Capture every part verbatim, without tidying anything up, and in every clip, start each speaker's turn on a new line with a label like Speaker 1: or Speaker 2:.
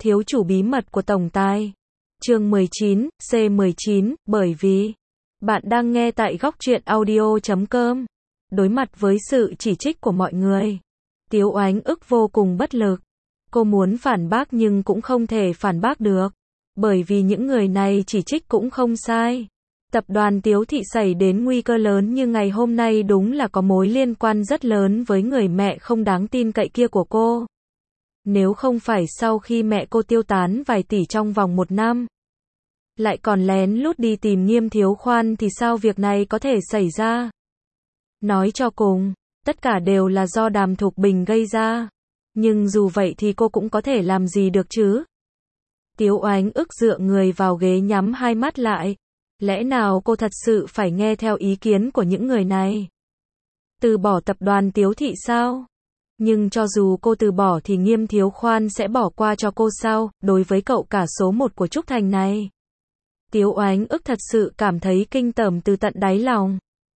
Speaker 1: Thiếu chủ bí mật của tổng tài. Chương mười chín, C mười chín, bởi vì bạn đang nghe tại góc truyện audio chấm com. Đối mặt với sự chỉ trích của mọi người, Tiếu Oánh ức vô cùng bất lực. Cô muốn phản bác nhưng cũng không thể phản bác được, bởi vì những người này chỉ trích cũng không sai. Tập đoàn Tiếu Thị xảy đến nguy cơ lớn như ngày hôm nay đúng là có mối liên quan rất lớn với người mẹ không đáng tin cậy kia của cô. Nếu không phải sau khi mẹ cô tiêu tán vài tỷ trong vòng một năm, lại còn lén lút đi tìm Nghiêm Thiếu Khoan thì sao việc này có thể xảy ra? Nói cho cùng, tất cả đều là do Đàm Thục Bình gây ra. Nhưng dù vậy thì cô cũng có thể làm gì được chứ? Tiếu Oánh ức dựa người vào ghế nhắm hai mắt lại. Lẽ nào cô thật sự phải nghe theo ý kiến của những người này? Từ bỏ tập đoàn Tiếu Thị sao? Nhưng cho dù cô từ bỏ thì Nghiêm Thiếu Khoan sẽ bỏ qua cho cô sao? Đối với cậu cả số một của Trúc Thành này, Tiếu Oánh ức thật sự cảm thấy kinh tởm từ tận đáy lòng.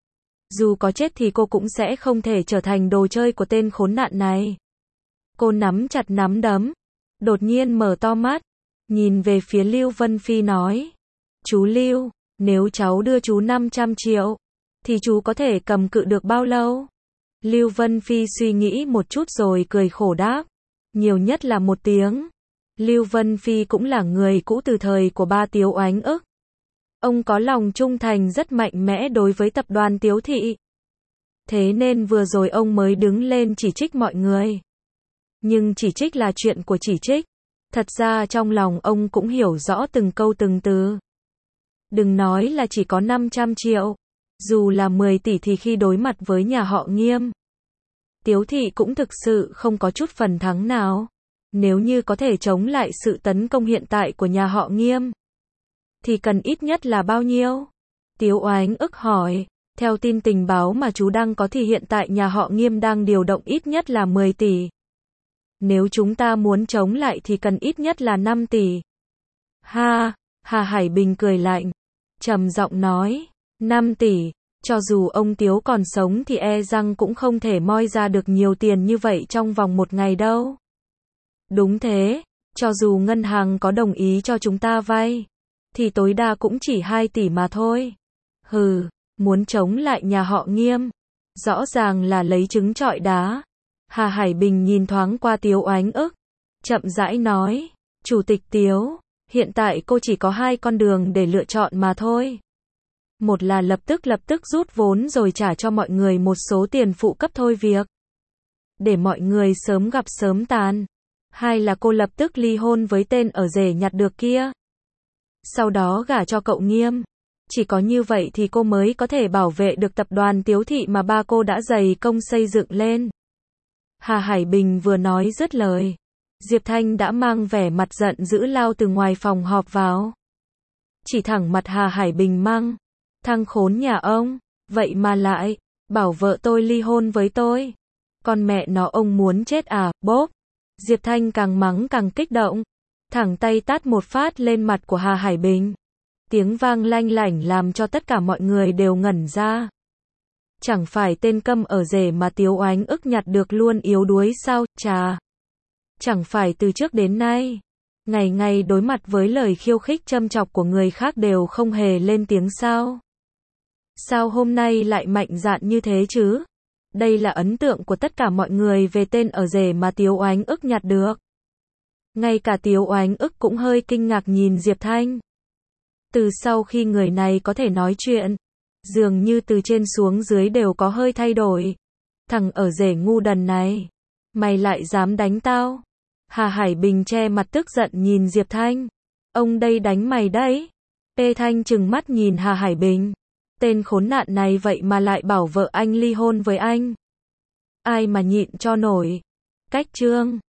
Speaker 1: Dù có chết thì cô cũng sẽ không thể trở thành đồ chơi của tên khốn nạn này. Cô nắm chặt nắm đấm, đột nhiên mở to mắt, nhìn về phía Lưu Vân Phi nói: "Chú Lưu, nếu cháu đưa chú năm trăm triệu, thì chú có thể cầm cự được bao lâu?" Lưu Vân Phi suy nghĩ một chút rồi cười khổ đáp: "Nhiều nhất là một tiếng." Lưu Vân Phi cũng là người cũ từ thời của ba Tiếu Oánh ức. Ông có lòng trung thành rất mạnh mẽ đối với tập đoàn Tiếu Thị. Thế nên vừa rồi ông mới đứng lên chỉ trích mọi người. Nhưng chỉ trích là chuyện của chỉ trích. Thật ra trong lòng ông cũng hiểu rõ từng câu từng từ. Đừng nói là chỉ có năm trăm triệu. Dù là mười tỷ thì khi đối mặt với nhà họ Nghiêm, Tiếu Thị cũng thực sự không có chút phần thắng nào. Nếu như có thể chống lại sự tấn công hiện tại của nhà họ Nghiêm, thì cần ít nhất là bao nhiêu? Tiếu Oánh ức hỏi. Theo tin tình báo mà chú đang có thì hiện tại nhà họ Nghiêm đang điều động ít nhất là mười tỷ. Nếu chúng ta muốn chống lại thì cần ít nhất là năm tỷ. Ha, Hà Hải Bình cười lạnh, trầm giọng nói, năm tỷ, cho dù ông Tiếu còn sống thì e rằng cũng không thể moi ra được nhiều tiền như vậy trong vòng một ngày đâu. Đúng thế, cho dù ngân hàng có đồng ý cho chúng ta vay, thì tối đa cũng chỉ hai tỷ mà thôi. Hừ, muốn chống lại nhà họ Nghiêm, rõ ràng là lấy trứng trọi đá. Hà Hải Bình nhìn thoáng qua Tiếu Oánh ức, chậm rãi nói, Chủ tịch Tiếu, hiện tại cô chỉ có hai con đường để lựa chọn mà thôi. Một là lập tức lập tức rút vốn rồi trả cho mọi người một số tiền phụ cấp thôi việc, để mọi người sớm gặp sớm tàn. Hai là cô lập tức ly hôn với tên ở rể nhặt được kia, sau đó gả cho cậu Nghiêm. Chỉ có như vậy thì cô mới có thể bảo vệ được tập đoàn Tiếu Thị mà ba cô đã dày công xây dựng lên. Hà Hải Bình vừa nói dứt lời, Diệp Thanh đã mang vẻ mặt giận dữ lao từ ngoài phòng họp vào. Chỉ thẳng mặt Hà Hải Bình mắng, thằng khốn nhà ông, vậy mà lại bảo vợ tôi ly hôn với tôi. Con mẹ nó ông muốn chết à, bốp. Diệp Thanh càng mắng càng kích động, thẳng tay tát một phát lên mặt của Hà Hải Bình. Tiếng vang lanh lảnh làm cho tất cả mọi người đều ngẩn ra. Chẳng phải tên câm ở rể mà Tiếu Oánh ức nhặt được luôn yếu đuối sao, chà. Chẳng phải từ trước đến nay, ngày ngày đối mặt với lời khiêu khích châm chọc của người khác đều không hề lên tiếng sao. Sao hôm nay lại mạnh dạn như thế chứ? Đây là ấn tượng của tất cả mọi người về tên ở rể mà Tiếu Oánh ức nhặt được. Ngay cả Tiếu Oánh ức cũng hơi kinh ngạc nhìn Diệp Thanh. Từ sau khi người này có thể nói chuyện, dường như từ trên xuống dưới đều có hơi thay đổi. Thằng ở rể ngu đần này, mày lại dám đánh tao? Hà Hải Bình che mặt tức giận nhìn Diệp Thanh. Ông đây đánh mày đấy. Pê Thanh trừng mắt nhìn Hà Hải Bình. Tên khốn nạn này vậy mà lại bảo vợ anh ly hôn với anh. Ai mà nhịn cho nổi. Cách chương